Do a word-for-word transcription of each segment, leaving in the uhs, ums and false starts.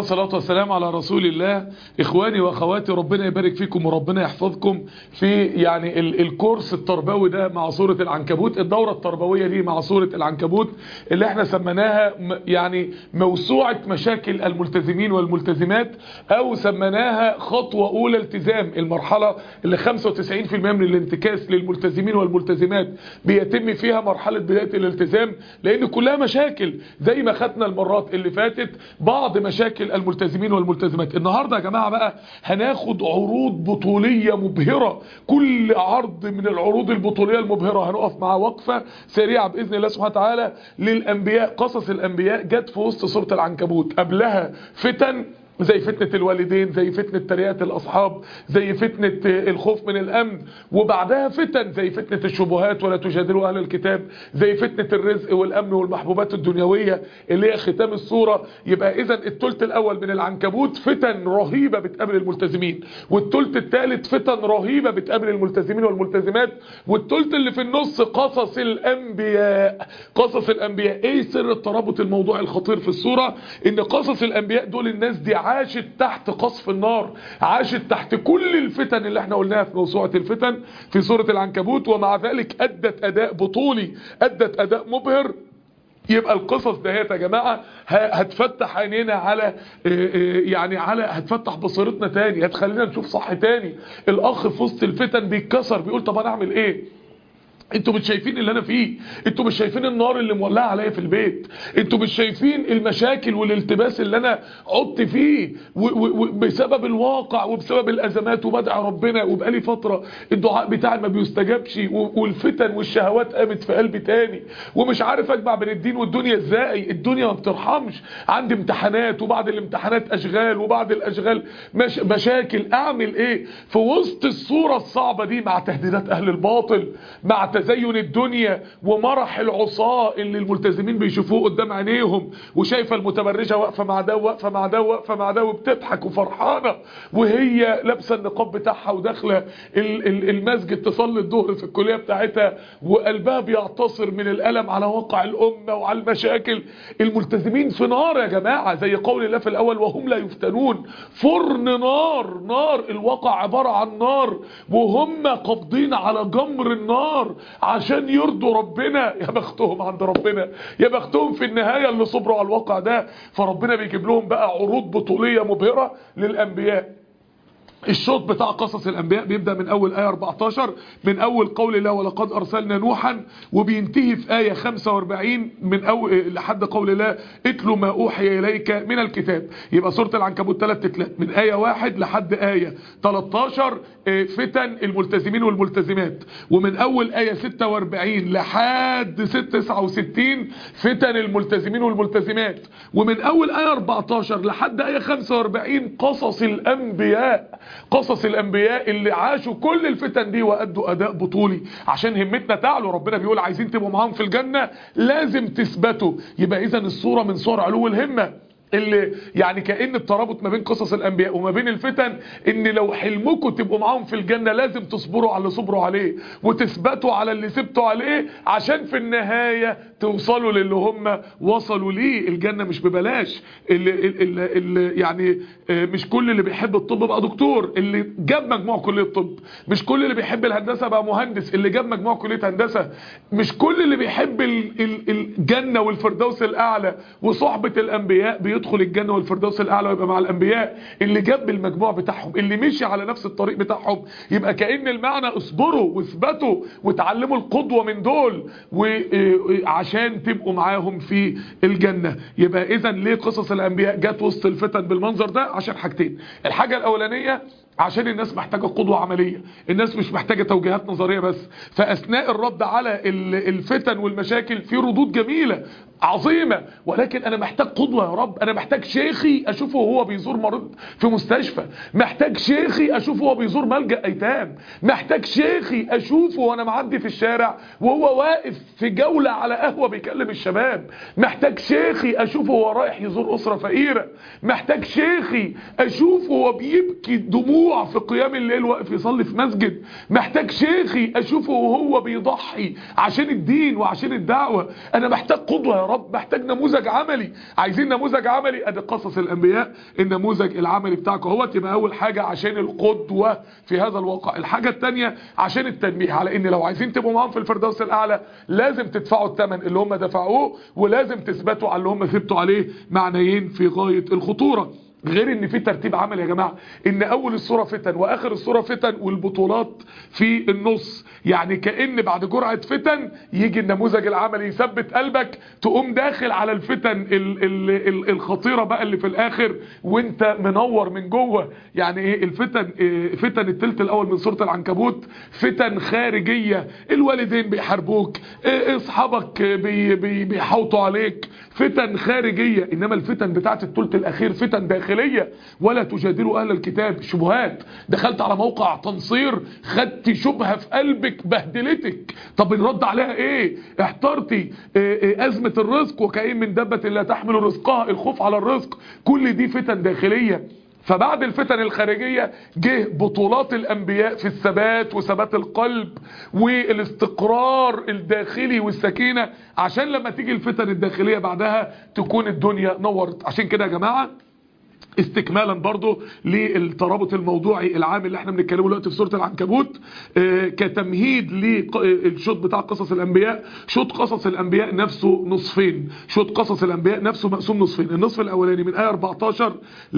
والصلاة والسلام على رسول الله. إخواني وأخواتي، ربنا يبارك فيكم وربنا يحفظكم في يعني ال الكورس التربوي ده مع سورة العنكبوت، الدورة التربوية دي مع سورة العنكبوت اللي احنا سميناها يعني موسوعة مشاكل الملتزمين والملتزمات، أو سميناها خطوة أولى التزام، المرحلة اللي خمسة وتسعين بالمئة من الانتكاس للملتزمين والملتزمات بيتم فيها مرحلة بداية الالتزام، لأن كلها مشاكل زي ما خدنا المرات اللي فاتت بعض مشاكل الملتزمين والملتزمات. النهاردة يا جماعة بقى هناخد عروض بطولية مبهرة، كل عرض من العروض البطولية المبهرة هنقف مع وقفة سريعة بإذن الله سبحانه وتعالى للأنبياء. قصص الأنبياء جت في وسط سورة العنكبوت، قبلها فتن زي فتنة الوالدين، زي فتنة تريات الأصحاب، زي فتنة الخوف من الأمن، وبعدها فتن زي فتنة الشبهات ولا تجادلوا أهل الكتاب، زي فتنة الرزق والأمن والمحبوبات الدنيوية اللي هي ختام السورة. يبقى إذن الثلث الأول من العنكبوت فتن رهيبة بتقابل الملتزمين، والثلث الثالث فتن رهيبة بتقابل الملتزمين والملتزمات، والثلث اللي في النص قصص الأنبياء. قصص الأنبياء إيه سر الترابط الموضوع الخطير في السورة؟ إن قصص الأنبياء دول الناس دي عاشت تحت قصف النار، عاشت تحت كل الفتن اللي احنا قلناها في موسوعة الفتن في سورة العنكبوت، ومع ذلك أدت أداء بطولي، أدت أداء مبهر. يبقى القصص دهيت يا جماعة هتفتح عينينا على يعني على هتفتح بصيرتنا تاني، هتخلينا نشوف صح تاني. الأخ في وسط الفتن بيتكسر بيقول طب أنا أعمل إيه؟ انتوا مش شايفين اللي انا فيه؟ انتوا مش شايفين النار اللي مولعه عليا في البيت؟ انتوا مش شايفين المشاكل والالتباس اللي انا عدت فيه بسبب الواقع وبسبب الازمات، وبدع ربنا وبقالي فتره الدعاء بتاعي ما بيستجابش، والفتن والشهوات قامت في قلبي تاني، ومش عارف اجمع بين الدين والدنيا ازاي. الدنيا ما بترحمش، عندي امتحانات وبعد الامتحانات اشغال وبعد الاشغال مش مشاكل، اعمل ايه؟ في وسط الصوره الصعبه دي مع تهديدات اهل الباطل، مع تزين الدنيا ومرح العصاة اللي الملتزمين بيشوفوه قدام عينيهم، وشايفه المتبرجه واقفه مع ده واقفه مع ده واقفه مع ده وبتضحك وفرحانه وهي لابسه النقاب بتاعها وداخله المسجد تصلي الظهر في الكليه بتاعتها، وقلبها بيعتصر من الالم على واقع الامه وعلى المشاكل. الملتزمين في نار يا جماعه، زي قول الله في الاول وهم لا يفتنون، فرن نار، نار الواقع عباره عن نار، وهم قابضين على جمر النار عشان يرضوا ربنا. يا بختهم عند ربنا، يا بختهم في النهاية اللي صبروا على الواقع ده. فربنا بيجيب لهم بقى عروض بطولية مبهرة للأنبياء. الشوط بتاع قصص الأنبياء بيبدأ من أول آية أربعتاشر، من أول قول الله ولقد أرسلنا نوحا، وبينتهي في آية خمسة وأربعين من أول لحد قول الله اتلو ما أوحي إليك من الكتاب. يبقى سورة العنكبوت ثلاث تتلات من آية واحد لحد آية تلتاشر فتن الملتزمين والملتزمات، ومن أول آية ستة وأربعين لحد تسعة وستين فتن الملتزمين والملتزمات، ومن أول آية أربعتاشر لحد آية خمسة وأربعين قصص الأنبياء. قصص الانبياء اللي عاشوا كل الفتن دي وادوا اداء بطولي عشان همتنا تعلو. ربنا بيقول عايزين تبقوا معاهم في الجنة لازم تثبتوا. يبقى اذا الصورة من صور علو الهمة، اللي يعني كأن الترابط ما بين قصص الأنبياء وما بين الفتن ان لو حلمكم تبقوا معاهم في الجنة لازم تصبروا على اللي صبروا عليه وتثبتوا على اللي ثبتوا عليه، عشان في النهاية توصلوا للي هم وصلوا ليه. الجنة مش ببلاش. اللي, اللي, اللي يعني مش كل اللي بيحب الطب بقى دكتور اللي جاب مجموع كلية الطب، مش كل اللي بيحب الهندسة بقى مهندس اللي جاب مجموع كلية هندسة، مش كل اللي بيحب الجنة والفردوس الأعلى وصحبة الأنبياء بيدخل يدخل الجنة والفردوس الأعلى ويبقى مع الأنبياء. اللي جاب المجموع بتاعهم، اللي مشي على نفس الطريق بتاعهم. يبقى كأن المعنى اصبروا واثبتوا وتعلموا القدوة من دول وعشان تبقوا معاهم في الجنة. يبقى إذا ليه قصص الأنبياء جت وسط الفتن بالمنظر ده؟ عشان حاجتين. الحاجة الأولانية عشان الناس محتاجة قدوة عملية، الناس مش محتاجة توجيهات نظرية بس. فأثناء الرد على الفتن والمشاكل في ردود جميلة عظيمة، ولكن أنا محتاج قدوة يا رب. أنا محتاج شيخي أشوفه وهو بيزور مريض في مستشفى، محتاج شيخي أشوفه وهو بيزور ملجأ أيتام، محتاج شيخي أشوفه وأنا معدي في الشارع وهو واقف في جولة على قهوة بيكلم الشباب، محتاج شيخي أشوفه وهو رايح يزور أسرة فقيرة، محتاج شيخي أشوفه وهو بيبكي دموع خشوع في قيام الليل واقف يصلي في مسجد، محتاج شيخي اشوفه وهو بيضحي عشان الدين وعشان الدعوة. انا محتاج قدوة يا رب، محتاج نموذج عملي. عايزين نموذج عملي، ادي قصص الانبياء النموذج العملي بتاعكم هو. تبقى اول حاجة عشان القدوة في هذا الواقع. الحاجة التانية عشان التنبيه على ان لو عايزين تبقوا معاهم في الفردوس الاعلى لازم تدفعوا الثمن اللي هم دفعوه، ولازم تثبتوا على اللي هم ثبتوا عليه. معنيين في غاية الخطورة. غير ان في ترتيب عمل يا جماعة، ان اول الصورة فتن واخر الصورة فتن والبطولات في النص. يعني كأن بعد جرعة فتن يجي النموذج العملي يثبت قلبك، تقوم داخل على الفتن ال ال ال الخطيرة بقى اللي في الاخر وانت منور من جوه. يعني ايه الفتن؟ إيه فتن التلت الاول من سورة العنكبوت. فتن خارجية، الوالدين بيحاربوك، إيه اصحابك بي بي بيحوطوا عليك، فتن خارجية. انما الفتن بتاعت التلت الاخير فتن داخلية. ولا تجادلوا اهل الكتاب شبهات. دخلت على موقع تنصير خدت شبهة في قلبك بهدلتك، طب الرد عليها ايه؟ احترتي. إيه إيه ازمة الرزق، وكأين من دابة لا تحمل رزقها، الخوف على الرزق. كل دي فتن داخلية. فبعد الفتن الخارجية جه بطولات الانبياء في الثبات وثبات القلب والاستقرار الداخلي والسكينة، عشان لما تيجي الفتن الداخلية بعدها تكون الدنيا نورت. عشان كده يا جماعة استكمالا برضو للترابط الموضوعي العام اللي احنا بنتكلمه دلوقتي في سورة العنكبوت، اه كتمهيد للشوط بتاع قصص الانبياء. شوط قصص الانبياء نفسه نصفين. شوط قصص الانبياء نفسه مقسوم نصفين. النصف الاولاني من آية اربعتاشر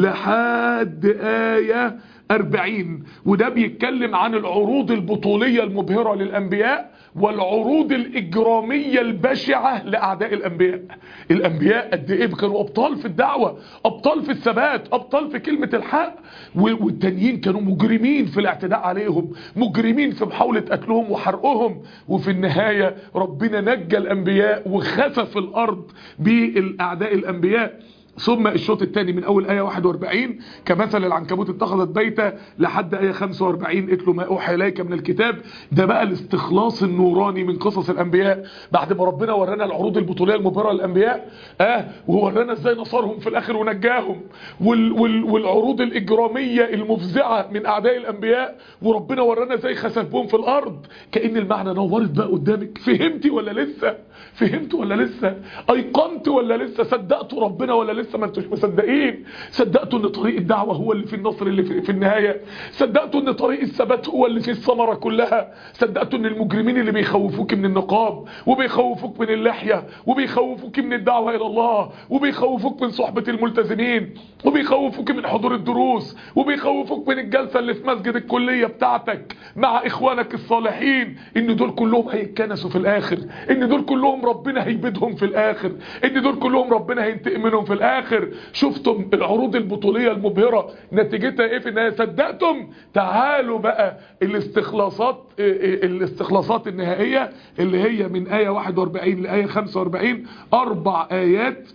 لحد آية اربعين، وده بيتكلم عن العروض البطولية المبهرة للانبياء والعروض الإجرامية البشعة لأعداء الأنبياء. الأنبياء قد إيه كانوا أبطال في الدعوة، أبطال في الثبات، أبطال في كلمة الحق، والتانيين كانوا مجرمين في الاعتداء عليهم، مجرمين في محاولة قتلهم وحرقهم. وفي النهاية ربنا نجى الأنبياء وخسف الأرض بالأعداء الأنبياء. ثم الشوط الثاني من اول آية واحد واربعين كمثل العنكبوت اتخذت بيتا لحد آية خمسة واربعين اتلو ما اوحى اليك من الكتاب. ده بقى الاستخلاص النوراني من قصص الانبياء. بعد ما ربنا ورانا العروض البطولية المبهرة للانبياء اه وورانا ازاي نصرهم في الاخر ونجاهم، وال وال والعروض الاجرامية المفزعة من اعداء الانبياء، وربنا ورانا ازاي خسفهم في الارض. كأن المعنى نورت بقى قدامك. فهمتي ولا لسه؟ فهمت ولا لسه؟ ايقنت ولا لسه؟ صدقتوا ربنا ولا لسه؟ لسه ما انتوش مصدقين؟ صدقتوا ان طريق الدعوة هو اللي في النصر اللي في, في النهاية؟ صدقتوا ان طريق الثبات هو اللي في الثمرة كلها؟ صدقتوا ان المجرمين اللي بيخوفوك من النقاب وبيخوفوك من اللحية وبيخوفوك من الدعوة الى الله وبيخوفوك من صحبة الملتزمين وبيخوفوك من حضور الدروس وبيخوفوك من الجلسة اللي في مسجد الكلية بتاعتك مع اخوانك الصالحين، ان دول كلهم هيتكنسوا في الاخر، ان دول كلهم ربنا هيبيدهم في الاخر، ان دول كلهم ربنا هينتقم منهم في الاخر؟ شفتم العروض البطولية المبهرة نتيجتها ايه في النهاية؟ صدقتم؟ تعالوا بقى الاستخلاصات الاستخلاصات النهائية اللي هي من آية واحد واربعين لآية خمسة واربعين. اربع آيات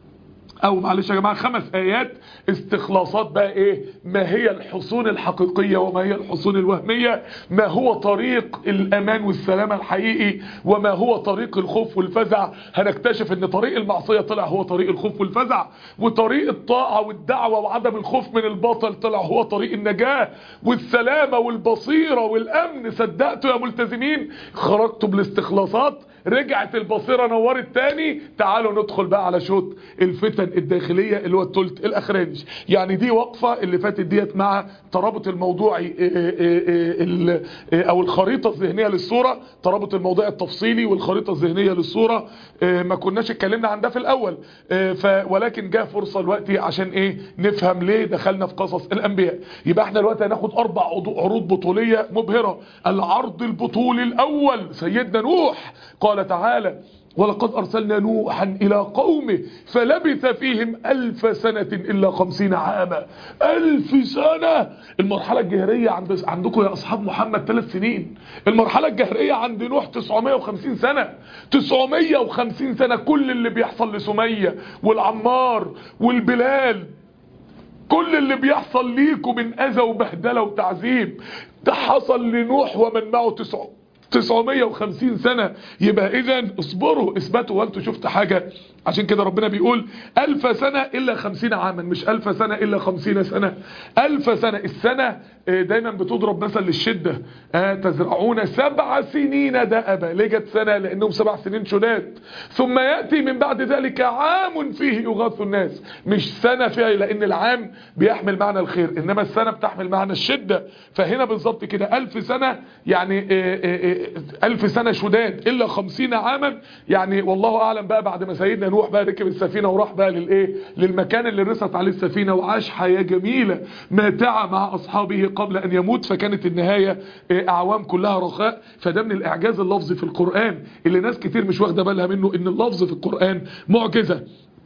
او معلش يا جماعة خمس ايات استخلاصات بقى. ايه ما هي الحصون الحقيقية وما هي الحصون الوهمية؟ ما هو طريق الامان والسلامة الحقيقي وما هو طريق الخوف والفزع؟ هنكتشف ان طريق المعصية طلع هو طريق الخوف والفزع، وطريق الطاعة والدعوة وعدم الخوف من الباطل طلع هو طريق النجاة والسلامة والبصيرة والامن. صدقتوا يا ملتزمين؟ خرجتوا بالاستخلاصات، رجعت البصيرة نورت تاني. تعالوا ندخل بقى على شوط الفتن الداخلية اللي هو الثلث الاخراني. يعني دي وقفة اللي فاتت ديت مع ترابط الموضوعي او الخريطة الذهنية للصورة، ترابط الموضوع التفصيلي والخريطة الذهنية للصورة. ما كناش اتكلمنا عن ده في الاول، ولكن جاء فرصة دلوقتي عشان ايه نفهم ليه دخلنا في قصص الانبياء. يبقى احنا دلوقتي هناخد اربع عروض بطولية مبهرة. العرض البطولي الاول سيدنا نوح. قال تعالى: ولقد أرسلنا نوحا إلى قومه فلبث فيهم ألف سنة إلا خمسين عاما. ألف سنة. المرحلة الجهرية عند عندكم يا أصحاب محمد ثلاث سنين. المرحلة الجهرية عند نوح تسعمائة وخمسين سنة. تسعمائة وخمسين سنة. كل اللي بيحصل لسمية والعمار والبلال، كل اللي بيحصل ليكم من أذى وبهدلة وتعذيب، ده حصل لنوح ومن معه تسعمائة وخمسين سنة. يبقى اذا اصبروا اثبتوا. وانتوا شفت حاجة عشان كده ربنا بيقول ألف سنة إلا خمسين عاما، مش ألف سنة إلا خمسين سنة. ألف سنة، السنة دايما بتضرب مثل للشدة. آه تزرعون سبع سنين دأبا، ليه جت سنة؟ لأنهم سبع سنين شداد. ثم يأتي من بعد ذلك عام فيه يغاث الناس، مش سنة فيها، لأن العام بيحمل معنى الخير، إنما السنة بتحمل معنى الشدة. فهنا بالظبط كده ألف سنة يعني آه آه ألف سنة شداد إلا خمسين عاما، يعني والله أعلم بقى بعد ما سيدنا نوح بقى ركب السفينة وراح بقى للإيه، للمكان اللي رست عليه السفينة وعاش حياة جميلة ماتعة مع أصحابه قبل أن يموت، فكانت النهاية أعوام كلها رخاء. فده من الإعجاز اللفظي في القرآن اللي ناس كتير مش واخدة بالها منه، إن اللفظ في القرآن معجزة.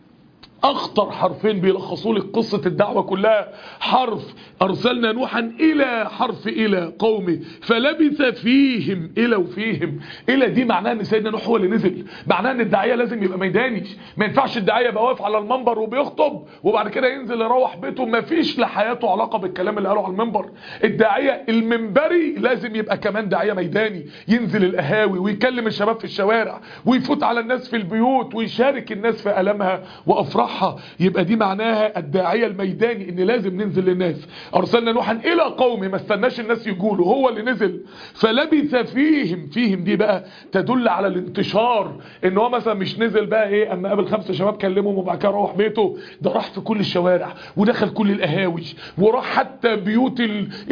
اخطر حرفين بيلخصوا لك قصة الدعوة كلها، حرف ارسلنا نوحا الى حرف الى قومه فلبث فيهم، الى وفيهم، الى دي معناها ان سيدنا نوح هو اللي نزل، معناها ان الداعية لازم يبقى ميداني، ما ينفعش الداعية يبقى واقف على المنبر وبيخطب وبعد كده ينزل يروح بيته، ما فيش لحياته علاقة بالكلام اللي قاله على المنبر. الداعية المنبري لازم يبقى كمان داعية ميداني، ينزل القهاوي ويكلم الشباب في الشوارع ويفوت على الناس في البيوت ويشارك الناس في ألمها وأفراحها. يبقى دي معناها الداعية الميداني، ان لازم ننزل للناس. ارسلنا نوحا الى قومه، ما استناش الناس يقولوا، هو اللي نزل. فلبث فيهم، فيهم دي بقى تدل على الانتشار، ان هو مثلا مش نزل بقى ايه اما قابل خمسة شباب كلمهم وبعد كده روح بيته، ده راح في كل الشوارع ودخل كل القهاوي وراح حتى بيوت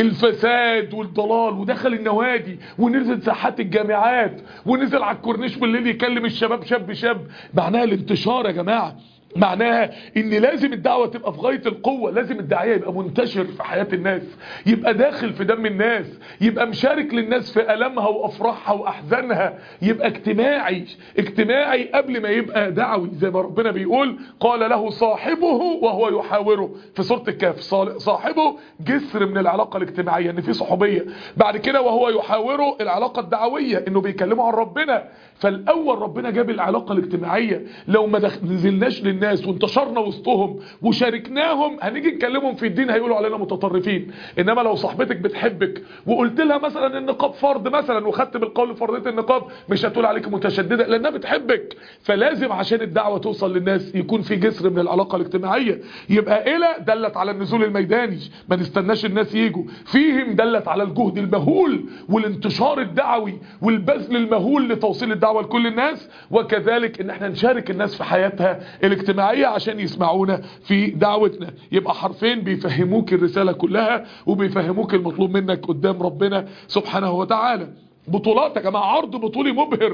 الفساد والضلال ودخل النوادي ونزل ساحات الجامعات ونزل على الكورنيش بالليل يكلم الشباب شاب شاب. معناها الانتشار يا جماعة، معناها ان لازم الدعوة تبقى في غاية القوة، لازم الداعية يبقى منتشر في حياة الناس، يبقى داخل في دم الناس، يبقى مشارك للناس في ألمها وأفراحها وأحزانها، يبقى اجتماعي، اجتماعي قبل ما يبقى دعوي. زي ما ربنا بيقول قال له صاحبه وهو يحاوره في سورة الكهف، صاحبه جسر من العلاقة الاجتماعية، ان في صحوبية. بعد كده وهو يحاوره العلاقة الدعوية، انه بيكلمه عن ربنا. فالاول ربنا جاب العلاقة الاجتماعية، لو ما نزلناش للناس وانتشرنا وسطهم وشاركناهم هنيجي نكلمهم في الدين هيقولوا علينا متطرفين. انما لو صاحبتك بتحبك وقلت لها مثلا النقاب فرض مثلا وخدت بالقول فرضيه النقاب، مش هتقول عليك متشدده لانها بتحبك. فلازم عشان الدعوه توصل للناس يكون في جسر من العلاقه الاجتماعيه. يبقى الى دلت على النزول الميداني، ما نستناش الناس يجوا. فيهم دلت على الجهد المهول والانتشار الدعوي والبذل المهول لتوصيل الدعوه لكل الناس، وكذلك ان احنا نشارك الناس في حياتها الاجتماعية عشان يسمعونا في دعوتنا. يبقى حرفين بيفهموك الرسالة كلها وبيفهموك المطلوب منك قدام ربنا سبحانه وتعالى. بطولات يا جماعه، عرض بطولي مبهر.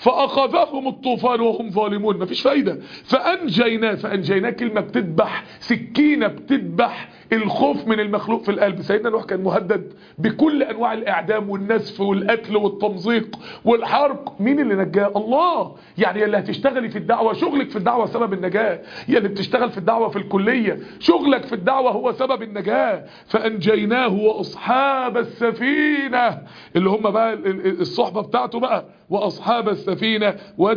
فاخذهم الطوفان وهم ظالمون، مفيش فايده. فانجيناه، فانجيناه كلمه بتذبح، سكينه بتذبح الخوف من المخلوق في القلب. سيدنا نوح كان مهدد بكل انواع الاعدام والنسف والقتل والتمزيق والحرق. مين اللي نجاه؟ الله. يعني اللي هتشتغلي في الدعوه، شغلك في الدعوه سبب النجاه. يا اللي بتشتغل في الدعوه في الكليه، شغلك في الدعوه هو سبب النجاه. فانجيناه واصحاب السفينه اللي هم بقى الصحبة بتاعته بقى، واصحاب السفينة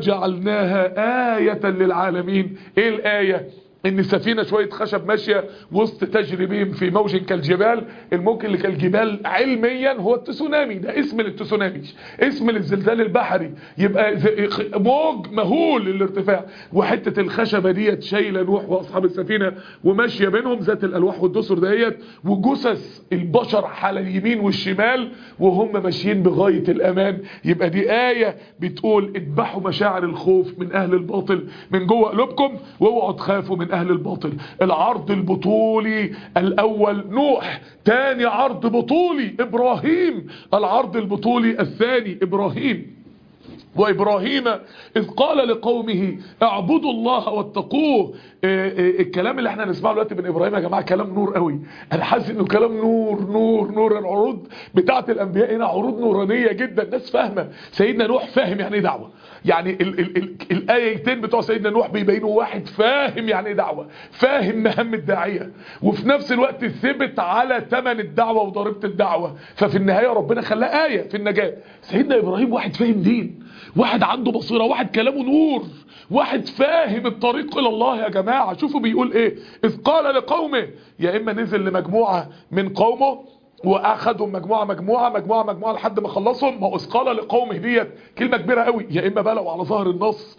وجعلناها آية للعالمين. ايه الآية؟ ان السفينة شوية خشب ماشية وسط تجري بهم في موج كالجبال. الموج اللي كالجبال علميا هو التسونامي، ده اسم للتسونامي، اسم للزلزال البحري. يبقى موج مهول الارتفاع، وحتة الخشبة ديت شايلة نوح واصحاب السفينة وماشية بينهم ذات الالواح والدسر ديت، وجثث البشر على اليمين والشمال وهم ماشيين بغاية الامان. يبقى دي آية بتقول اذبحوا مشاعر الخوف من اهل الباطل من جوه قلوبكم، واوعوا تخافوا من اهل الباطل. العرض البطولي الاول نوح، تاني عرض بطولي ابراهيم، العرض البطولي الثاني ابراهيم. وإبراهيم إذ قال لقومه اعبدوا الله واتقوه. الكلام اللي احنا نسمعه دلوقتي من إبراهيم يا جماعة كلام نور قوي. أنا حاسس إنه كلام نور نور نور. العروض بتاعة الأنبياء هنا عروض نورانية جدا، الناس فاهمة. سيدنا نوح فاهم يعني ايه دعوة، يعني ال ال ال الآيتين بتوع سيدنا نوح بيبينوا واحد فاهم يعني ايه دعوة، فاهم مهام الداعية، وفي نفس الوقت ثبت على ثمن الدعوة وضريبة الدعوة. ففي النهاية ربنا خلاه آية في النجاة. سيدنا إبراهيم واحد فاهم دين، واحد عنده بصيرة، واحد كلامه نور، واحد فاهم الطريق الى الله يا جماعة. شوفوا بيقول ايه، اذ قال لقومه، يا اما نزل لمجموعة من قومه واخدهم مجموعة مجموعة مجموعة مجموعة لحد ما خلصهم. ما اذ قال لقومه ديت كلمة كبيرة قوي، يا اما بقى لو على ظهر النص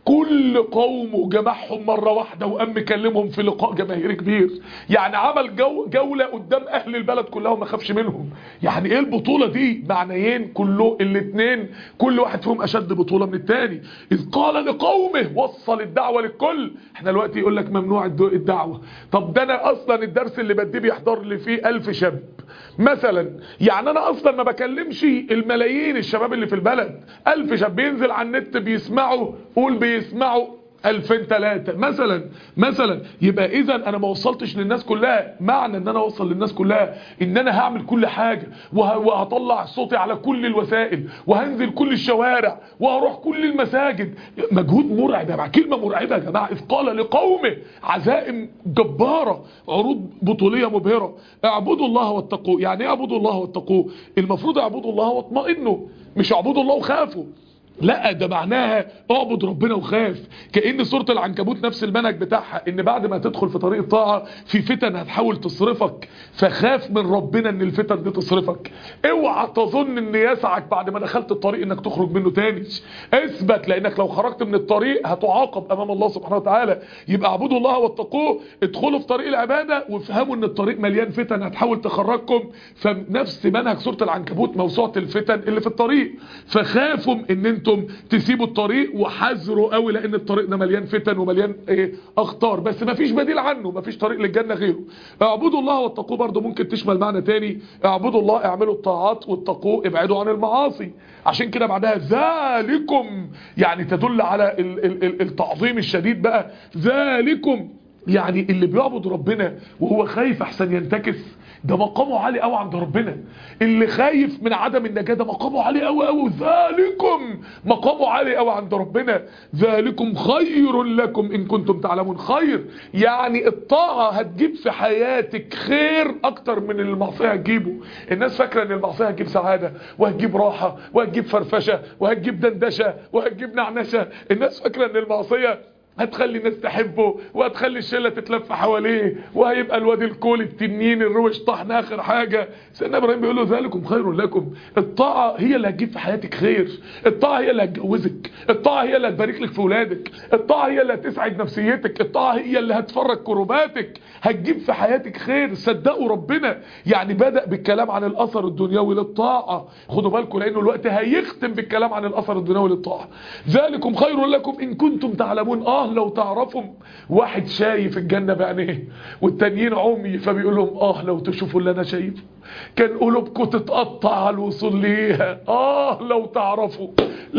كل قومه جمعهم مرة واحدة وقام مكلمهم في لقاء جماهيري كبير. يعني عمل جو جولة قدام اهل البلد كلها وما خافش منهم. يعني ايه البطولة دي؟ معنيين كله الاتنين كل واحد فيهم اشد بطولة من التاني. اذ قال لقومه، وصل الدعوة للكل. احنا دلوقتي يقول لك ممنوع الدعوة. طب ده انا اصلا الدرس اللي بديه بيحضر لي فيه الف شاب مثلا، يعني انا اصلا ما بكلمش الملايين الشباب اللي في البلد، الف شاب بينزل على النت بيسمعوا، قول بيسمعوا ألفين تلاتة مثلا مثلا يبقى اذا انا ما وصلتش للناس كلها. معنى ان انا اوصل للناس كلها ان انا هعمل كل حاجة وه... وهطلع صوتي على كل الوسائل وهنزل كل الشوارع وهروح كل المساجد. مجهود مرعب يا جماعه، كلمه مرعبه يا جماعه. اذ قال لقومه، عزائم جباره، عروض بطوليه مبهره. اعبدوا الله واتقوه. يعني ايه اعبدوا الله واتقوه؟ المفروض اعبدوا الله واطمئنوا، مش اعبدوا الله وخافوا. لا، ده معناها اعبد ربنا وخاف. كأن سورة العنكبوت نفس المنهج بتاعها، ان بعد ما تدخل في طريق الطاعة في فتن هتحاول تصرفك، فخاف من ربنا ان الفتن دي تصرفك. اوعى تظن ان يسعك بعد ما دخلت الطريق انك تخرج منه تاني. اثبت، لانك لو خرجت من الطريق هتعاقب امام الله سبحانه وتعالى. يبقى اعبدوا الله واتقوه، ادخلوا في طريق العبادة وافهموا ان الطريق مليان فتن هتحاول تخرجكم. فنفس منهج سورة العنكبوت، موسوعة الفتن اللي في الطريق. فخافوا ان انتم تسيبوا الطريق وحذروا قوي، لان الطريق ده مليان فتن ومليان ايه اخطار، بس ما فيش بديل عنه، ما فيش طريق للجنة غيره. اعبدوا الله واتقوه برضه ممكن تشمل معنى تاني. اعبدوا الله، اعملوا الطاعات، واتقوه ابعدوا عن المعاصي. عشان كده بعدها ذلكم، يعني تدل على ال ال ال التعظيم الشديد بقى. ذلكم يعني اللي بيعبد ربنا وهو خايف احسن ينتكس، ده مقامه عالي قوي عند ربنا. اللي خايف من عدم النجاة ده مقامه عالي قوي قوي. ذلكم مقامه عالي قوي عند ربنا. ذلكم خير لكم ان كنتم تعلمون. خير يعني الطاعة هتجيب في حياتك خير اكتر من اللي المعصية هتجيبه. الناس فاكرة ان المعصية هتجيب سعادة وهتجيب راحة وهتجيب فرفشة وهتجيب دندشة وهتجيب نعنشة. الناس فاكرة ان المعصية هتخلي الناس تحبه وهتخلي الشله تتلف حواليه وهيبقى الواد الكول التنين الروش طحن اخر حاجه. سيدنا ابراهيم بيقول له ذلكم خير لكم. الطاعه هي اللي هتجيب في حياتك خير. الطاعه هي اللي هتجوزك. الطاعه هي اللي هتبارك لك في ولادك. الطاعه هي اللي هتسعد نفسيتك. الطاعه هي اللي هتفرج كرباتك، هتجيب في حياتك خير. صدقوا ربنا. يعني بدأ بالكلام عن الاثر الدنيوي للطاعه، خدوا بالكم لانه الوقت هيختم بالكلام عن الاثر الدنيوي للطاعه. ذلكم خير لكم ان كنتم تعلمون. اه لو تعرفوا. واحد شايف الجنة بعينيه والتانيين عمي، فبيقول لهم اه لو تشوفوا اللي انا شايفه كان قلوبكم تتقطع على الوصول ليها. اه لو تعرفوا،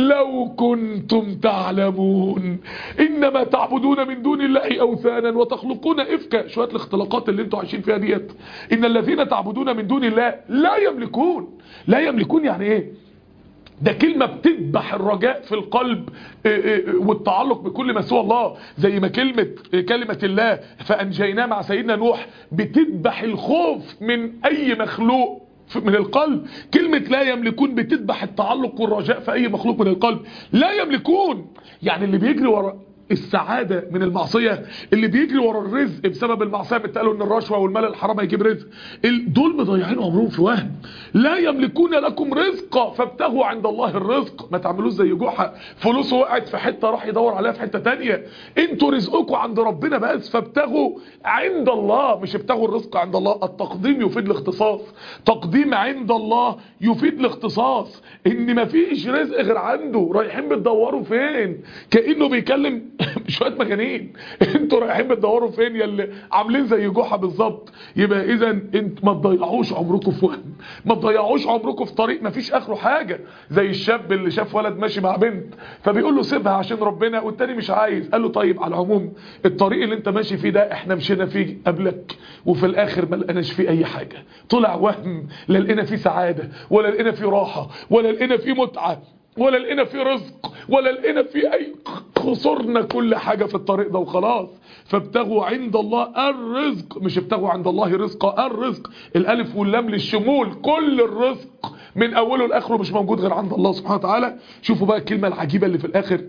لو كنتم تعلمون. انما تعبدون من دون الله اوثانا وتخلقون افكا. شويه الاختلاقات اللي انتوا عايشين فيها ديت. ان الذين تعبدون من دون الله لا يملكون. لا يملكون يعني ايه؟ ده كلمة بتذبح الرجاء في القلب والتعلق بكل ما سوى الله. زي ما كلمة كلمة الله فأنجيناه مع سيدنا نوح بتذبح الخوف من أي مخلوق من القلب. كلمة لا يملكون بتذبح التعلق والرجاء في أي مخلوق من القلب. لا يملكون يعني اللي بيجري ورا السعادة من المعصية، اللي بيجري ورا الرزق بسبب المعصية، بتقالوا ان الرشوة والمال الحرام هيجيب رزق، دول مضيعين عمرهم في وهم. لا يملكون لكم رزقا فابتغوا عند الله الرزق. ما تعملوش زي جحا فلوسه وقعت في حتة راح يدور عليها في حتة تانية. انتوا رزقكم عند ربنا بس، فابتغوا عند الله، مش ابتغوا الرزق عند الله. التقديم يفيد الاختصاص. تقديم عند الله يفيد الاختصاص، ان مفيش رزق غير عنده. رايحين بتدوروا فين؟ كأنه بيكلم شويه مجانين. انتوا رايحين بتدوروا فين يا اللي عاملين زي جحا بالظبط؟ يبقى اذا انت ما تضيعوش عمركم في وهم، ما تضيعوش عمركم في طريق ما فيش اخره حاجه. زي الشاب اللي شاف ولد ماشي مع بنت فبيقول له سيبها عشان ربنا، والتاني مش عايز. قال له طيب على العموم الطريق اللي انت ماشي فيه ده احنا مشينا فيه قبلك وفي الاخر ما لقيناش فيه اي حاجه. طلع وهم، لا لقينا فيه سعاده ولا لقينا فيه راحه ولا لقينا فيه متعه ولا لقينا فيه رزق ولا لقينا فيه اي. خسرنا كل حاجة في الطريق ده وخلاص. فابتغوا عند الله الرزق، مش ابتغوا عند الله رزق. الرزق الالف واللام للشمول، كل الرزق من اوله لاخره مش موجود غير عند الله سبحانه وتعالى. شوفوا بقى الكلمة العجيبة اللي في الاخر،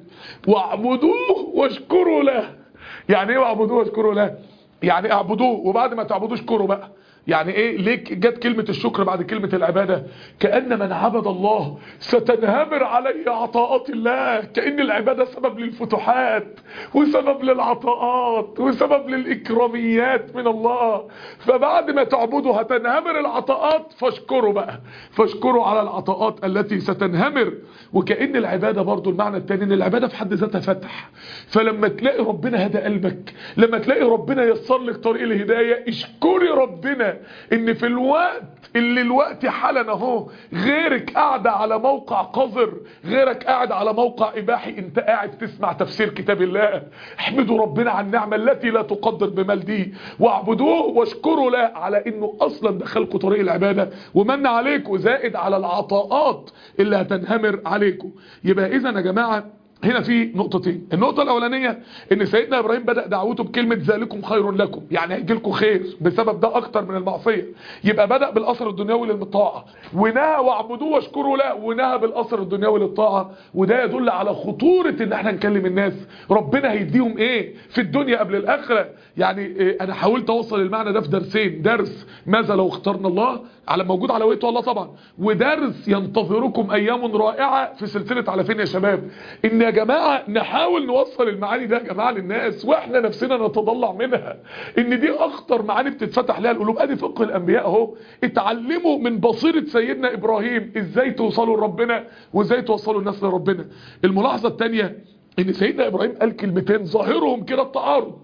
واعبدوه واشكروا له. يعني ايه واعبدوه واشكروا له؟ يعني اعبدوه وبعد ما تعبدوه اشكروا بقى. يعني ايه ليه جت كلمة الشكر بعد كلمة العبادة؟ كأن من عبد الله ستنهمر عليه عطاءات الله، كأن العبادة سبب للفتوحات وسبب للعطاءات وسبب للإكراميات من الله. فبعد ما تعبدوا هتنهمر العطاءات، فاشكروا بقى، فاشكروا على العطاءات التي ستنهمر. وكأن العبادة برضو المعنى التاني ان العبادة في حد ذاتها فتح. فلما تلاقي ربنا هدى قلبك، لما تلاقي ربنا يسر لك طريق الهداية، اشكري ربنا ان في الوقت اللي الوقت حالا اهو غيرك قاعدة على موقع قذر، غيرك قاعد على موقع اباحي، انت قاعد تسمع تفسير كتاب الله. احمدوا ربنا على النعمة التي لا تقدر بمال دي، واعبدوه واشكروا له على انه اصلا دخلكم طريق العبادة ومن عليكم، زائد على العطاءات اللي هتنهمر عليكم. يبقى اذا يا جماعة هنا في نقطتين. النقطة الأولانية إن سيدنا إبراهيم بدأ دعوته بكلمة ذلكم خير لكم، يعني هيجي لكم خير بسبب ده أكتر من المعصية. يبقى بدأ بالأثر الدنيوي للطاعة، ونهى واعبدوه واشكروا له، ونهى بالأثر الدنيوي للطاعة. وده يدل على خطورة إن احنا نكلم الناس ربنا هيديهم إيه في الدنيا قبل الآخرة. يعني إيه؟ أنا حاولت أوصل المعنى ده في درسين: درس ماذا لو اخترنا الله على موجود على وقت الله طبعا، ودرس ينتظركم أيام رائعة في سلسلة على فين يا شباب. إن يا جماعة نحاول نوصل المعاني ده يا جماعة للناس، واحنا نفسنا نتضلع منها، ان دي اخطر معاني بتتفتح لها القلوب. ادي فقه الانبياء اهو، اتعلموا من بصيرة سيدنا ابراهيم ازاي توصلوا لربنا وازاي توصلوا الناس لربنا. الملاحظة التانية ان سيدنا ابراهيم قال كلمتين ظاهرهم كده التعارض.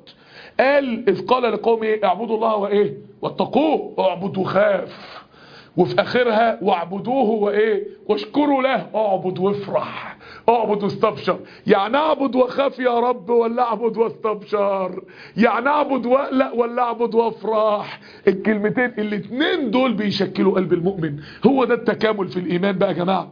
قال اذ قال لقومه اعبدوا الله وايه واتقوه، اعبد وخاف، وفي اخرها واعبدوه وايه واشكروا له، اعبد وافرح، اعبد واستبشر. يعني اعبد واخاف يا رب ولا اعبد واستبشر؟ يعني اعبد واقلق ولا اعبد وافرح؟ الكلمتين الاتنين دول بيشكلوا قلب المؤمن. هو ده التكامل في الايمان بقى يا جماعه،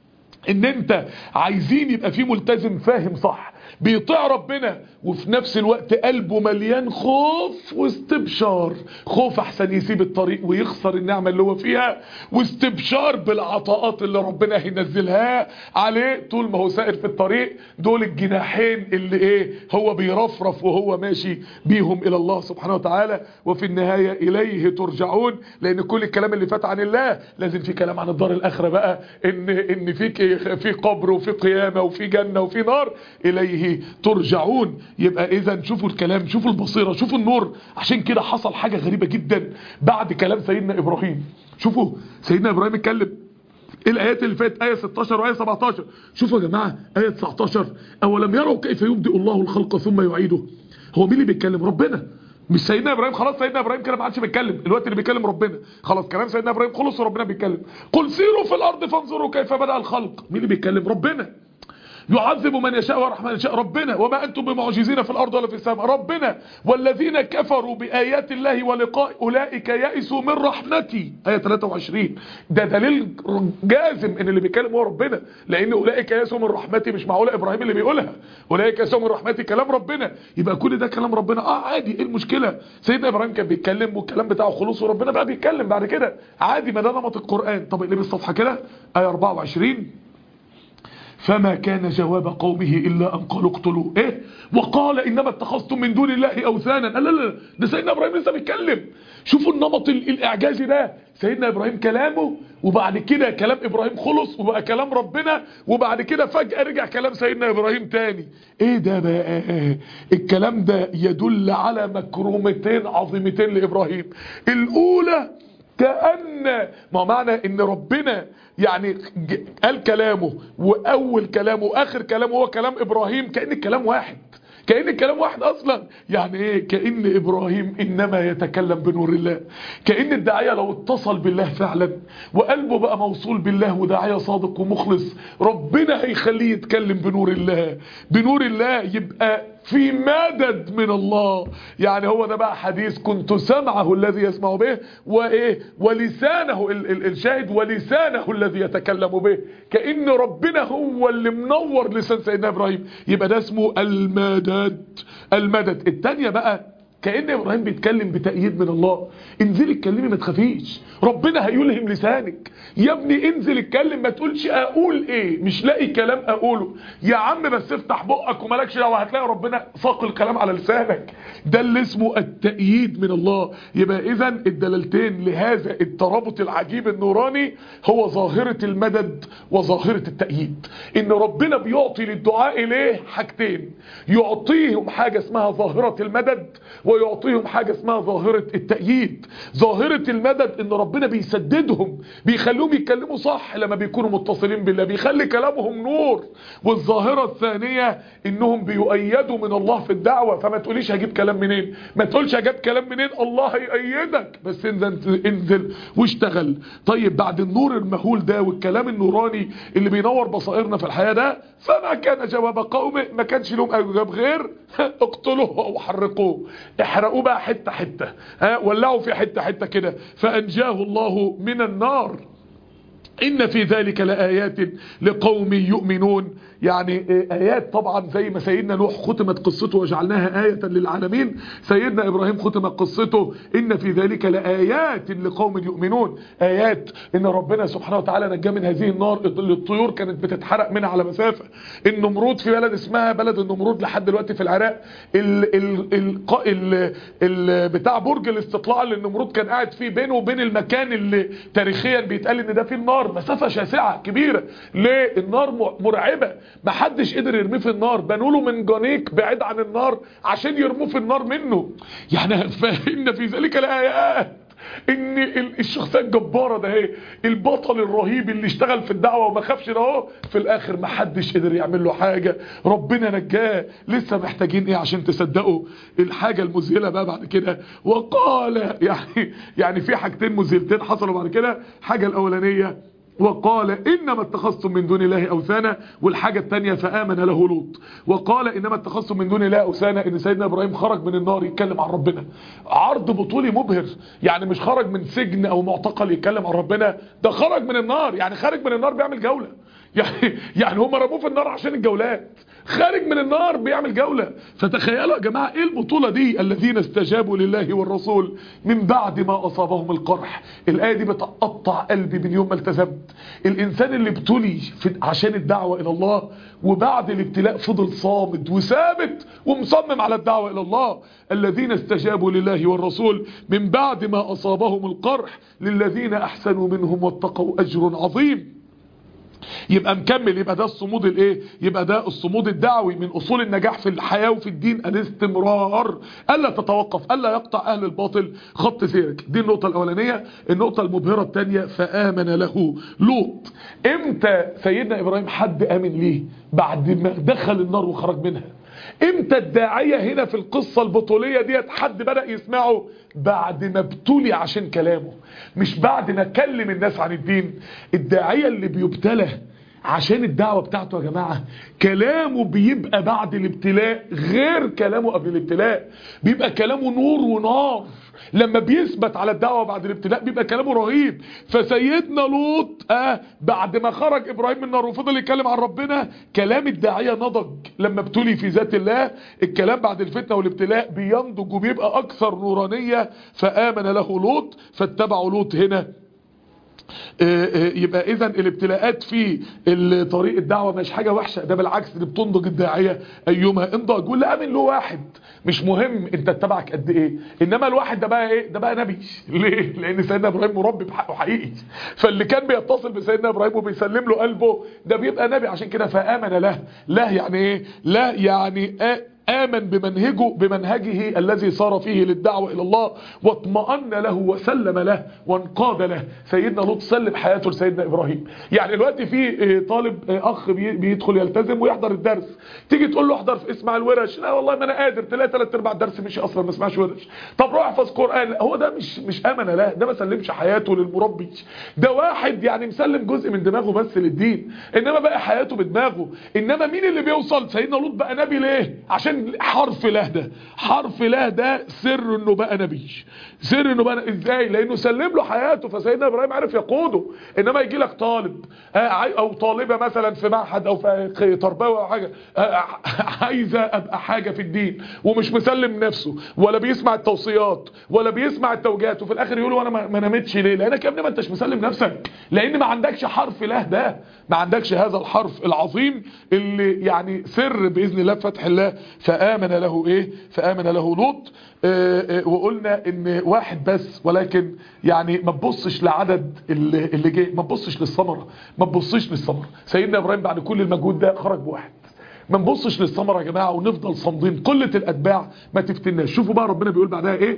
ان انت عايزين يبقى في ملتزم فاهم صح بيطيع ربنا وفي نفس الوقت قلبه مليان خوف واستبشار. خوف احسن يسيب الطريق ويخسر النعمة اللي هو فيها، واستبشار بالعطاءات اللي ربنا هينزلها عليه طول ما هو سائر في الطريق. دول الجناحين اللي ايه هو بيرفرف وهو ماشي بيهم الى الله سبحانه وتعالى. وفي النهاية اليه ترجعون، لان كل الكلام اللي فات عن الله لازم في كلام عن الدار الاخرة بقى، ان ان في في قبر وفي قيامة وفي جنة وفي نار، اليه ترجعون. يبقى اذا شوفوا الكلام، شوفوا البصيرة، شوفوا النور. عشان كده حصل حاجة غريبة جدا بعد كلام سيدنا ابراهيم. شوفوا سيدنا ابراهيم اتكلم ايه الايات اللي فاتت، ايه ستاشر وايه سبعتاشر. شوفوا يا جماعة ايه تسعتاشر: اولم يروا كيف يبدئ الله الخلق ثم يعيده. هو مين اللي بيتكلم؟ ربنا، مش سيدنا ابراهيم. خلاص سيدنا ابراهيم كده ما عادش بيتكلم، الوقت اللي بيتكلم ربنا. خلاص كلام سيدنا ابراهيم خلص وربنا بيتكلم. قل سيروا في الارض فانظروا كيف بدأ الخلق. مين اللي بيتكلم؟ ربنا. يعذب من يشاء ويرحم من يشاء، ربنا. وما انتم بمعجزين في الارض ولا في السماء، ربنا. والذين كفروا بايات الله ولقاء اولئك يئسوا من رحمتي، ايه تلاتة وعشرين. ده دليل جازم ان اللي بيتكلم هو ربنا، لان اولئك يئسوا من رحمتي مش معقوله ابراهيم اللي بيقولها. اولئك يئسوا من رحمتي كلام ربنا، يبقى كل ده كلام ربنا. اه عادي، ايه المشكله؟ سيدنا ابراهيم كان بيتكلم والكلام بتاعه خلص وربنا بقى بيتكلم بعد كده عادي، ما ده نمط القران. طب اللي بالصفحه كده ايه اربعة وعشرين: فما كان جواب قومه إلا أن قالوا اقتلوه. إيه؟ وقال إنما اتخذتم من دون الله أوثانا. لا لا لا، ده سيدنا إبراهيم لسه بيتكلم. شوفوا النمط الإعجازي ده، سيدنا إبراهيم كلامه وبعد كده كلام إبراهيم خلص وبقى كلام ربنا، وبعد كده فجأة رجع كلام سيدنا إبراهيم تاني. إيه ده بقى؟ الكلام ده يدل على مكرومتين عظيمتين لإبراهيم. الأولى كأن ما معنى ان ربنا يعني قال كلامه واول كلامه واخر كلامه هو كلام ابراهيم، كأن الكلام واحد، كأن الكلام واحد اصلا. يعني ايه؟ كأن ابراهيم انما يتكلم بنور الله، كأن الداعية لو اتصل بالله فعلا وقلبه بقى موصول بالله وداعية صادق ومخلص، ربنا هيخليه يتكلم بنور الله. بنور الله يبقى في مدد من الله. يعني هو ده بقى حديث كنت سمعه الذي يسمع به وايه ولسانه ال ال الشاهد ولسانه الذي يتكلم به، كأن ربنا هو اللي منور لسان سيدنا ابراهيم. يبقى ده اسمه المدد. المدد التانية بقى كأن ابراهيم بيتكلم بتأييد من الله. انزلي اتكلمي ما تخافيش، ربنا هيلهم لسانك يا ابني، انزل اتكلم ما تقولش اقول ايه مش لاقي كلام اقوله يا عم، بس افتح بقك ومالكش دعوه هتلاقي ربنا ساق الكلام على لسانك. ده اللي اسمه التأييد من الله. يبقى اذا الدلالتين لهذا الترابط العجيب النوراني هو ظاهرة المدد وظاهرة التأييد، ان ربنا بيعطي للدعاء ليه حاجتين، يعطيهم حاجة اسمها ظاهرة المدد ويعطيهم حاجة اسمها ظاهرة التأييد. ظاهرة المدد ان ربنا بيسددهم، بيخليهم يتكلموا صح لما بيكونوا متصلين بالله، بيخلي كلامهم نور. والظاهرة الثانية انهم بيؤيدوا من الله في الدعوة. فما تقوليش هجيب كلام منين، ما تقولش هجيب كلام منين، الله هيأيدك، بس انزل انزل واشتغل. طيب بعد النور المهول ده والكلام النوراني اللي بينور بصائرنا في الحياة ده، فما كان جواب قومه، ما كانش لهم جواب غير اقتلوه او حرقوه، احرقوه بقى حتة حتة، ها ولعوا في حتة حتة كده، فانجاه الله من النار. إن في ذلك لآيات لقوم يؤمنون. يعني آيات طبعا زي ما سيدنا نوح ختمت قصته وجعلناها آية للعالمين، سيدنا إبراهيم ختمت قصته إن في ذلك لآيات لقوم يؤمنون. آيات إن ربنا سبحانه وتعالى نجاه من هذه النار اللي الطيور كانت بتتحرق منها على مسافة. النمرود في بلد اسمها بلد النمرود لحد دلوقتي في العراق، ال ال ال ال ال بتاع برج الاستطلاع اللي النمرود كان قاعد فيه بينه وبين المكان اللي تاريخيا بيتقال ان ده فيه النار مسافة شاسعة كبيرة. ليه؟ النار مرعبة، محدش قدر يرميه في النار، بنوا له من جنيك بعيد عن النار عشان يرموه في النار منه. يعني فإن في ذلك لآيات، ان الشخصية الجبارة ده هي البطل الرهيب اللي اشتغل في الدعوة وما خافش ده اهو في الاخر ما حدش قدر يعمل له حاجة، ربنا نجاه. لسه محتاجين ايه عشان تصدقوا الحاجة المذهلة بقى بعد كده؟ وقال يعني يعني في حاجتين مذهلتين حصلوا بعد كده. حاجة الاولانية وقال انما اتخذتم من دون الله اوثانا، والحاجه الثانيه فامن له لوط. وقال انما اتخذتم من دون الله اوثانا، ان سيدنا ابراهيم خرج من النار يتكلم عن ربنا، عرض بطولي مبهر. يعني مش خرج من سجن او معتقل يتكلم عن ربنا، ده خرج من النار، يعني خارج من النار بيعمل جوله. يعني يعني هم رموه في النار عشان الجولات، خارج من النار بيعمل جولة. فتخيلوا يا جماعة ايه البطولة دي، الذين استجابوا لله والرسول من بعد ما اصابهم القرح. الآية دي بتقطع قلبي من يوم ما التزمت. الانسان اللي ابتلي عشان الدعوة الى الله وبعد الابتلاء فضل صامد وثابت ومصمم على الدعوة الى الله. الذين استجابوا لله والرسول من بعد ما اصابهم القرح للذين احسنوا منهم واتقوا اجر عظيم. يبقى مكمل، يبقى ده الصمود الايه، يبقى ده الصمود الدعوي. من اصول النجاح في الحياة وفي الدين الاستمرار، الا تتوقف، الا يقطع اهل الباطل خط سيرك. دي النقطة الاولانية. النقطة المبهرة الثانية فآمن له لوط. امتى سيدنا ابراهيم حد امن ليه؟ بعد ما دخل النار وخرج منها. امتى الداعية هنا في القصة البطولية ديت حد بدأ يسمعه؟ بعد ما ابتلي عشان كلامه، مش بعد ما كلم الناس عن الدين. الداعية اللي بيبتلى عشان الدعوة بتاعته يا جماعة كلامه بيبقى بعد الابتلاء غير كلامه قبل الابتلاء، بيبقى كلامه نور ونار. لما بيثبت على الدعوة بعد الابتلاء بيبقى كلامه رهيب. فسيدنا لوط آه بعد ما خرج ابراهيم من النار وفضل يتكلم عن ربنا، كلام الداعية نضج. لما ابتلي في ذات الله الكلام بعد الفتنة والابتلاء بينضج وبيبقى اكثر نورانية. فآمن له لوط فاتبعوا لوط. هنا يبقى اذا الابتلاءات في طريق الدعوة مش حاجة وحشة، ده بالعكس دي بتنضج الداعية ايما انضج. واللي امن له واحد، مش مهم انت اتبعك قد ايه، انما الواحد ده بقى ايه، ده بقى نبي. ليه؟ لان سيدنا ابراهيم مربي بحقه حقيقي، فاللي كان بيتصل بسيدنا ابراهيم وبيسلم له قلبه ده بيبقى نبي. عشان كده فآمن له. لا يعني ايه؟ لا يعني آه آمن بمنهجه بمنهجه الذي صار فيه للدعوة إلى الله، واطمأن له وسلم له وانقاد له. سيدنا لوط سلم حياته لسيدنا إبراهيم. يعني دلوقتي في طالب أخ بيدخل يلتزم ويحضر الدرس، تيجي تقول له احضر في اسمع الورش، لا والله ما أنا قادر، تلاقي ثلاث أرباع الدرس مش أصلا ما اسمعش ورش. طب روح احفظ قرآن، هو ده مش مش آمن له، ده ما سلمش حياته للمربي. ده واحد يعني مسلم جزء من دماغه بس للدين، إنما بقى حياته بدماغه. إنما مين اللي بيوصل؟ سيدنا لوط بقى نبي. ليه؟ عشان عشان حرف له ده حرف له ده سر انه بقى نبي، سر انه بقى ازاي؟ لانه سلم له حياته، فسيدنا ابراهيم عرف يقوده. انما يجي لك طالب او طالبه مثلا في معهد او في تربوي او حاجه عايزه ابقى حاجه في الدين ومش مسلم نفسه ولا بيسمع التوصيات ولا بيسمع التوجيهات، وفي الاخر يقولوا انا ما نمتش ليه؟ لانك يا ابني ما انتش مسلم نفسك، لان ما عندكش حرف له ده، ما عندكش هذا الحرف العظيم اللي يعني سر باذن الله بفتح الله. فامن له ايه؟ فامن له لوط. آآ آآ وقلنا ان واحد بس، ولكن يعني ما تبصش لعدد اللي, اللي جه، ما تبصش للثمره، ما تبصش للثمره. سيدنا ابراهيم بعد كل المجهود ده خرج بواحد. ما نبصش للثمره يا جماعه ونفضل صامدين، قله الاتباع ما تفتناش. شوفوا بقى ربنا بيقول بعدها ايه؟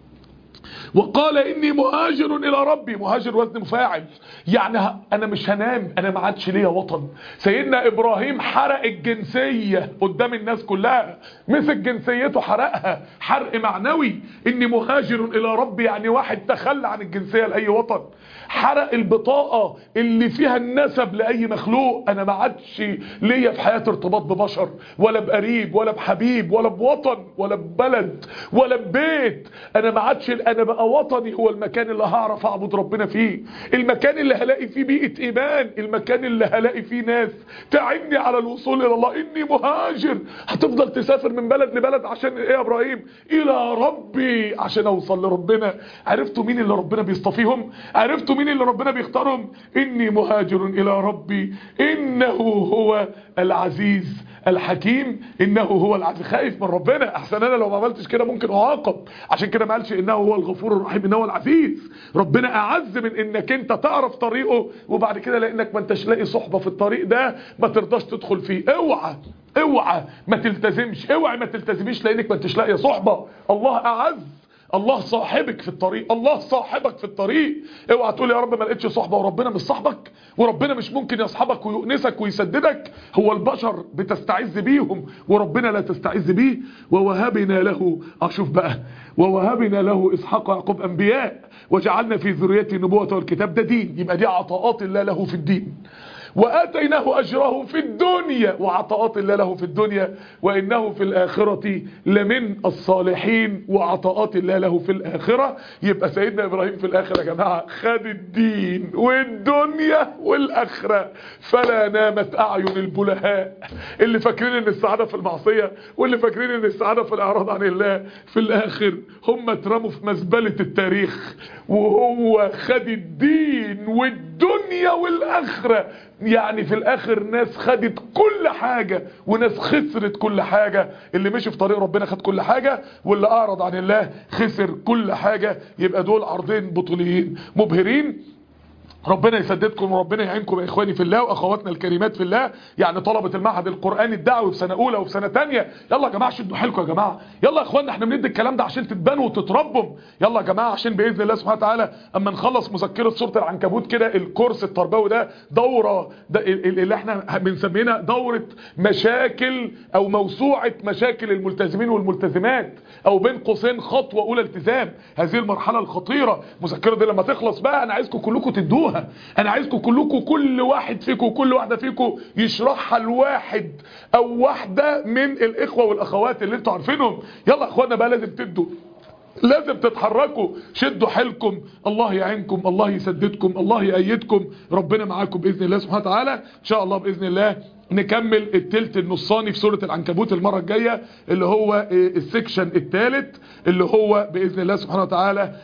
وقال اني مهاجر الى ربي. مهاجر وزن مفاعل، يعني انا مش هنام، انا ما عادش ليا وطن. سيدنا ابراهيم حرق الجنسيه قدام الناس كلها، مسك جنسيته حرقها حرق معنوي. اني مهاجر الى ربي يعني واحد تخلى عن الجنسيه لاي وطن. حرق البطاقه اللي فيها النسب لاي مخلوق، انا ما عادش ليا في حياتي ارتباط ببشر ولا بقريب ولا بحبيب ولا بوطن ولا ببلد ولا ببيت. انا ما عادش، انا بقى وطني هو المكان اللي هعرف اعبد ربنا فيه، المكان اللي هلاقي فيه بيئة ايمان، المكان اللي هلاقي فيه ناس تعني على الوصول الى الله. اني مهاجر. هتفضل تسافر من بلد لبلد عشان ايه يا ابراهيم؟ الى ربي، عشان اوصل لربنا. عرفتوا مين اللي ربنا بيصطفيهم؟ عرفتوا مين اللي ربنا بيختارهم؟ اني مهاجر الى ربي انه هو العزيز الحكيم. انه هو العزيز. خايف من ربنا، احسن انا لو ما عملتش كده ممكن اعاقب. عشان كده ما قالش انه هو الغفور الرحيم، انه هو العزيز. ربنا اعز من انك انت تعرف طريقه وبعد كده لانك ما انتش لاقي صحبه في الطريق ده ما ترضاش تدخل فيه. اوعى اوعى ما تلتزمش، اوعى ما تلتزميش لانك ما انتش لاقي صحبه. الله اعز، الله صاحبك في الطريق، الله صاحبك في الطريق. اوعى تقول يا رب ما لقيتش صحبه وربنا مش صاحبك، وربنا مش ممكن يصحبك ويؤنسك ويسددك. هو البشر بتستعز بيهم وربنا لا تستعز بيه. ووهبنا له، اشوف بقى، ووهبنا له اسحاق ويعقوب انبياء وجعلنا في ذريته النبوة والكتاب. ده دين، يبقى دي عطاءات الله له في الدين. وآتيناه أجره في الدنيا، وعطاءات الله له في الدنيا. وإنه في الآخرة لمن الصالحين، وعطاءات الله له في الآخرة. يبقى سيدنا إبراهيم في الآخرة يا جماعة خد الدين والدنيا والآخرة. فلا نامت أعين البلهاء اللي فاكرين ان السعادة في المعصية واللي فاكرين ان السعادة في الإعراض عن الله. في الآخر هم اترموا في مزبلة التاريخ، وهو خد الدين والدنيا والآخرة. يعني في الاخر ناس خدت كل حاجة وناس خسرت كل حاجة. اللي مشي في طريق ربنا خد كل حاجة، واللي اعرض عن الله خسر كل حاجة. يبقى دول عرضين بطوليين مبهرين. ربنا يسددكم وربنا يعينكم يا اخواني في الله واخواتنا الكريمات في الله. يعني طلبة المعهد القرآني الدعوي في سنة اولى وفي سنة تانية، يلا يا جماعة شدوا حيلكم يا جماعة. يلا يا اخواننا احنا بندي الكلام ده عشان تتبنوا وتتربوا. يلا يا جماعة عشان باذن الله سبحانه وتعالى اما نخلص مذكرة سورة العنكبوت كده، الكورس التربوي ده دورة ده اللي احنا بنسميها دورة مشاكل او موسوعة مشاكل الملتزمين والملتزمات، او بين قوسين خطوة اولى التزام. هذه المرحلة الخطيرة المذكرة دي لما تخلص بقى انا عايزكم كلكم تدوها. انا عايزكم كلكم كل واحد فيكم وكل واحدة فيكم يشرحها لواحد او واحدة من الاخوة والاخوات اللي انتوا عارفينهم. يلا يا اخوانا بقى لازم تدوا، لازم تتحركوا، شدوا حيلكم. الله يعينكم، الله يسددكم، الله يأيدكم. ربنا معاكم بإذن الله سبحانه وتعالى. ان شاء الله بإذن الله نكمل التلت النصاني في سورة العنكبوت المرة الجاية، اللي هو السكشن الثالث، اللي هو بإذن الله سبحانه وتعالى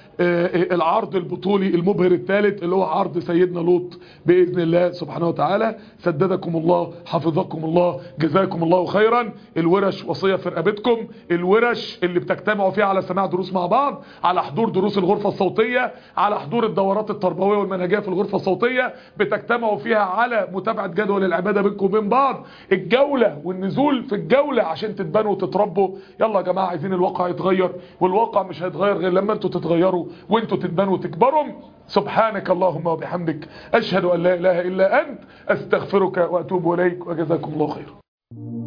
العرض البطولي المبهر الثالث، اللي هو عرض سيدنا لوط بإذن الله سبحانه وتعالى. سددكم الله، حفظكم الله، جزاكم الله خيرا. الورش وصية في رقبتكم، الورش اللي بتجتمعوا فيها على سماع دروس مع بعض، على حضور دروس الغرفة الصوتية، على حضور الدورات التربوية والمنهجية في الغرفة الصوتية، بتجتمعوا فيها على متابعة جدول العبادة بينكم وبين بعض، الجولة والنزول في الجولة عشان تتبنوا وتتربوا. يلا يا جماعة عايزين الواقع يتغير، والواقع مش هيتغير غير لما انتوا تتغيروا وانتوا تتبنوا وتكبروا. سبحانك اللهم وبحمدك اشهد ان لا اله الا انت استغفرك واتوب اليك، وجزاكم الله خير.